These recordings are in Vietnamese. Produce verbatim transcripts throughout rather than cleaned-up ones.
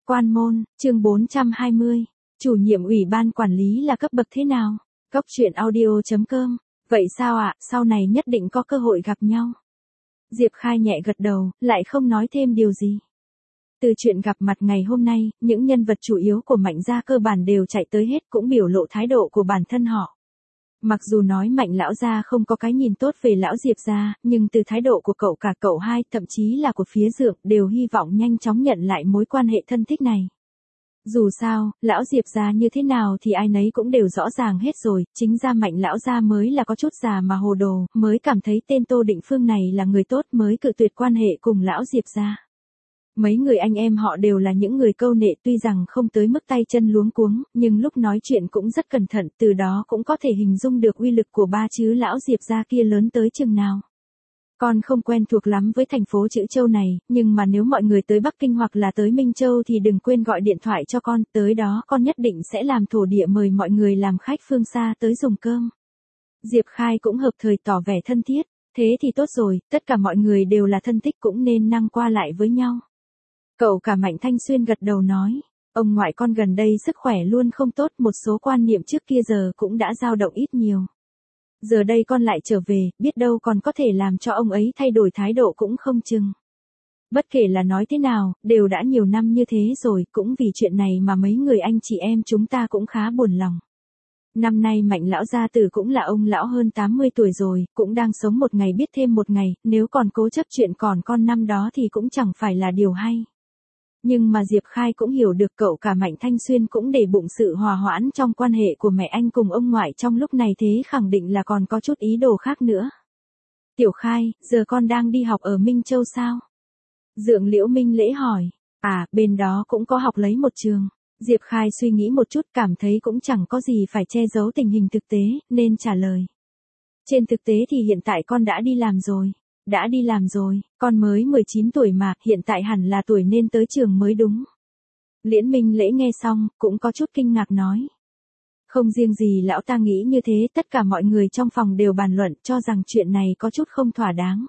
Quan môn, chương bốn trăm hai mươi. Chủ nhiệm ủy ban quản lý là cấp bậc thế nào? Cốc truyện audio chấm com. Vậy sao ạ, sau này nhất định có cơ hội gặp nhau. Diệp Khai nhẹ gật đầu, lại không nói thêm điều gì. Từ chuyện gặp mặt ngày hôm nay, những nhân vật chủ yếu của Mạnh gia cơ bản đều chạy tới hết, cũng biểu lộ thái độ của bản thân họ. Mặc dù nói Mạnh lão gia không có cái nhìn tốt về lão Diệp gia, nhưng từ thái độ của cậu cả cậu hai, thậm chí là của phía Dượng, đều hy vọng nhanh chóng nhận lại mối quan hệ thân thích này. Dù sao, lão Diệp gia như thế nào thì ai nấy cũng đều rõ ràng hết rồi, chính ra Mạnh lão gia mới là có chút già mà hồ đồ, mới cảm thấy tên Tô Định Phương này là người tốt, mới cự tuyệt quan hệ cùng lão Diệp gia. Mấy người anh em họ đều là những người câu nệ, tuy rằng không tới mức tay chân luống cuống, nhưng lúc nói chuyện cũng rất cẩn thận, từ đó cũng có thể hình dung được uy lực của ba chữ lão Diệp gia kia lớn tới chừng nào. Con không quen thuộc lắm với thành phố chữ Châu này, nhưng mà nếu mọi người tới Bắc Kinh hoặc là tới Minh Châu thì đừng quên gọi điện thoại cho con, tới đó con nhất định sẽ làm thổ địa mời mọi người làm khách phương xa tới dùng cơm. Diệp Khai cũng hợp thời tỏ vẻ thân thiết, thế thì tốt rồi, tất cả mọi người đều là thân thích cũng nên năng qua lại với nhau. Cậu cả Mạnh Thanh Xuyên gật đầu nói, ông ngoại con gần đây sức khỏe luôn không tốt, một số quan niệm trước kia giờ cũng đã dao động ít nhiều. Giờ đây con lại trở về, biết đâu còn có thể làm cho ông ấy thay đổi thái độ cũng không chừng. Bất kể là nói thế nào, đều đã nhiều năm như thế rồi, cũng vì chuyện này mà mấy người anh chị em chúng ta cũng khá buồn lòng. Năm nay Mạnh lão gia tử cũng là ông lão hơn tám mươi tuổi rồi, cũng đang sống một ngày biết thêm một ngày, nếu còn cố chấp chuyện còn con năm đó thì cũng chẳng phải là điều hay. Nhưng mà Diệp Khai cũng hiểu được cậu cả Mạnh Thanh Xuyên cũng để bụng sự hòa hoãn trong quan hệ của mẹ anh cùng ông ngoại trong lúc này, thế khẳng định là còn có chút ý đồ khác nữa. Tiểu Khai, giờ con đang đi học ở Minh Châu sao? Dượng Liễu Minh Lễ hỏi. À, bên đó cũng có học lấy một trường. Diệp Khai suy nghĩ một chút, cảm thấy cũng chẳng có gì phải che giấu tình hình thực tế, nên trả lời. Trên thực tế thì hiện tại con đã đi làm rồi. Đã đi làm rồi, con mới mười chín tuổi mà, hiện tại hẳn là tuổi nên tới trường mới đúng. Liễn Minh Lễ nghe xong, cũng có chút kinh ngạc nói. Không riêng gì lão ta nghĩ như thế, tất cả mọi người trong phòng đều bàn luận cho rằng chuyện này có chút không thỏa đáng.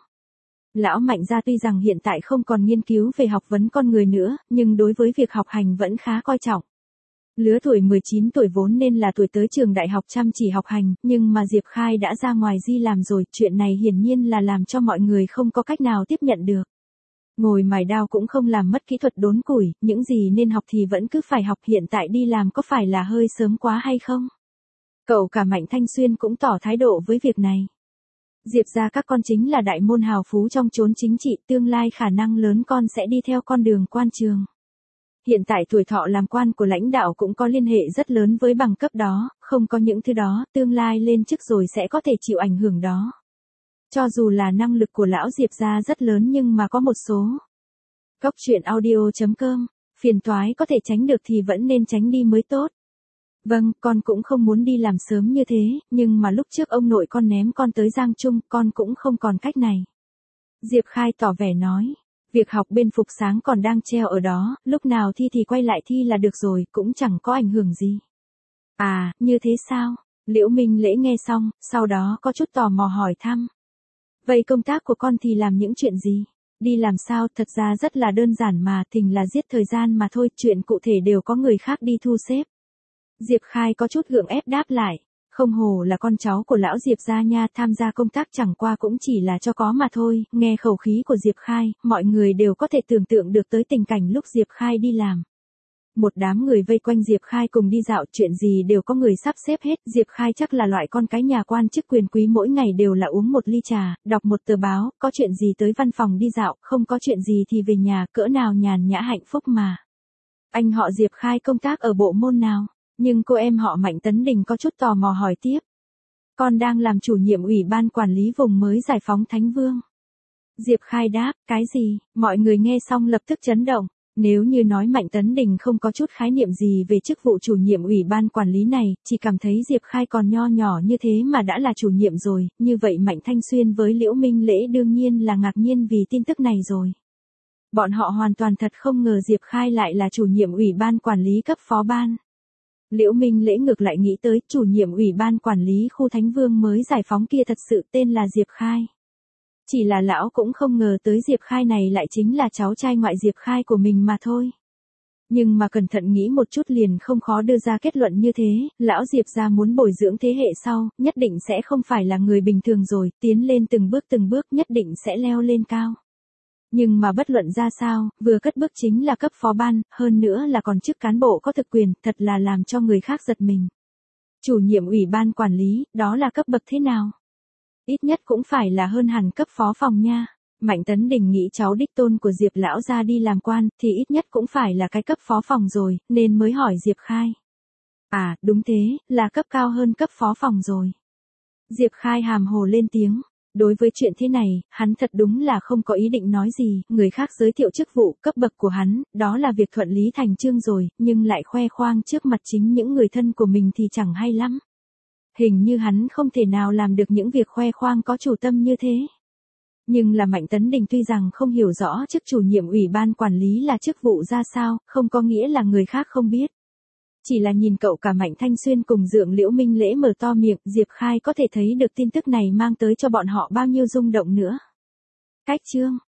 Lão Mạnh gia tuy rằng hiện tại không còn nghiên cứu về học vấn con người nữa, nhưng đối với việc học hành vẫn khá coi trọng. Lứa tuổi mười chín tuổi vốn nên là tuổi tới trường đại học chăm chỉ học hành, nhưng mà Diệp Khai đã ra ngoài đi làm rồi, chuyện này hiển nhiên là làm cho mọi người không có cách nào tiếp nhận được. Ngồi mài đao cũng không làm mất kỹ thuật đốn củi, những gì nên học thì vẫn cứ phải học, hiện tại đi làm có phải là hơi sớm quá hay không? Cậu cả Mạnh Thanh Xuyên cũng tỏ thái độ với việc này. Diệp gia các con chính là đại môn hào phú trong chốn chính trị, tương lai khả năng lớn con sẽ đi theo con đường quan trường. Hiện tại tuổi thọ làm quan của lãnh đạo cũng có liên hệ rất lớn với bằng cấp đó, không có những thứ đó, tương lai lên chức rồi sẽ có thể chịu ảnh hưởng đó. Cho dù là năng lực của lão Diệp gia rất lớn nhưng mà có một số. Cốc truyện audio chấm com, phiền toái có thể tránh được thì vẫn nên tránh đi mới tốt. Vâng, con cũng không muốn đi làm sớm như thế, nhưng mà lúc trước ông nội con ném con tới Giang Trung, con cũng không còn cách này. Diệp Khai tỏ vẻ nói. Việc học bên Phục Sáng còn đang treo ở đó, lúc nào thi thì quay lại thi là được rồi, cũng chẳng có ảnh hưởng gì. À, như thế sao? Liễu Minh Lễ nghe xong, sau đó có chút tò mò hỏi thăm. Vậy công tác của con thì làm những chuyện gì? Đi làm sao? Thật ra rất là đơn giản mà, thình là giết thời gian mà thôi, chuyện cụ thể đều có người khác đi thu xếp. Diệp Khai có chút gượng ép đáp lại. Không hồ là con cháu của lão Diệp gia nha, tham gia công tác chẳng qua cũng chỉ là cho có mà thôi. Nghe khẩu khí của Diệp Khai, mọi người đều có thể tưởng tượng được tới tình cảnh lúc Diệp Khai đi làm. Một đám người vây quanh Diệp Khai cùng đi dạo, chuyện gì đều có người sắp xếp hết. Diệp Khai chắc là loại con cái nhà quan chức quyền quý, mỗi ngày đều là uống một ly trà, đọc một tờ báo, có chuyện gì tới văn phòng đi dạo, không có chuyện gì thì về nhà, cỡ nào nhàn nhã hạnh phúc mà. Anh họ Diệp Khai công tác ở bộ môn nào? Nhưng cô em họ Mạnh Tấn Đình có chút tò mò hỏi tiếp. Con đang làm chủ nhiệm ủy ban quản lý vùng mới giải phóng Thánh Vương. Diệp Khai đáp, cái gì? Mọi người nghe xong lập tức chấn động. Nếu như nói Mạnh Tấn Đình không có chút khái niệm gì về chức vụ chủ nhiệm ủy ban quản lý này, chỉ cảm thấy Diệp Khai còn nho nhỏ như thế mà đã là chủ nhiệm rồi, như vậy Mạnh Thanh Xuyên với Liễu Minh Lễ đương nhiên là ngạc nhiên vì tin tức này rồi. Bọn họ hoàn toàn thật không ngờ Diệp Khai lại là chủ nhiệm ủy ban quản lý cấp phó ban. Liễu Minh Lễ ngược lại nghĩ tới, chủ nhiệm ủy ban quản lý khu Thánh Vương mới giải phóng kia thật sự tên là Diệp Khai. Chỉ là lão cũng không ngờ tới Diệp Khai này lại chính là cháu trai ngoại Diệp Khai của mình mà thôi. Nhưng mà cẩn thận nghĩ một chút liền không khó đưa ra kết luận như thế, lão Diệp gia muốn bồi dưỡng thế hệ sau, nhất định sẽ không phải là người bình thường rồi, tiến lên từng bước từng bước nhất định sẽ leo lên cao. Nhưng mà bất luận ra sao, vừa cất bước chính là cấp phó ban, hơn nữa là còn chức cán bộ có thực quyền, thật là làm cho người khác giật mình. Chủ nhiệm ủy ban quản lý, đó là cấp bậc thế nào? Ít nhất cũng phải là hơn hẳn cấp phó phòng nha. Mạnh Tấn Đình nghĩ cháu đích tôn của Diệp lão gia đi làm quan, thì ít nhất cũng phải là cái cấp phó phòng rồi, nên mới hỏi Diệp Khai. À, đúng thế, là cấp cao hơn cấp phó phòng rồi. Diệp Khai hàm hồ lên tiếng. Đối với chuyện thế này, hắn thật đúng là không có ý định nói gì, người khác giới thiệu chức vụ, cấp bậc của hắn, đó là việc thuận lý thành chương rồi, nhưng lại khoe khoang trước mặt chính những người thân của mình thì chẳng hay lắm. Hình như hắn không thể nào làm được những việc khoe khoang có chủ tâm như thế. Nhưng là Mạnh Tấn Đình tuy rằng không hiểu rõ chức chủ nhiệm ủy ban quản lý là chức vụ ra sao, không có nghĩa là người khác không biết. Chỉ là nhìn cậu cả Mạnh Thanh Xuyên cùng Dượng Liễu Minh Lễ mở to miệng, Diệp Khai có thể thấy được tin tức này mang tới cho bọn họ bao nhiêu rung động nữa. Cách chương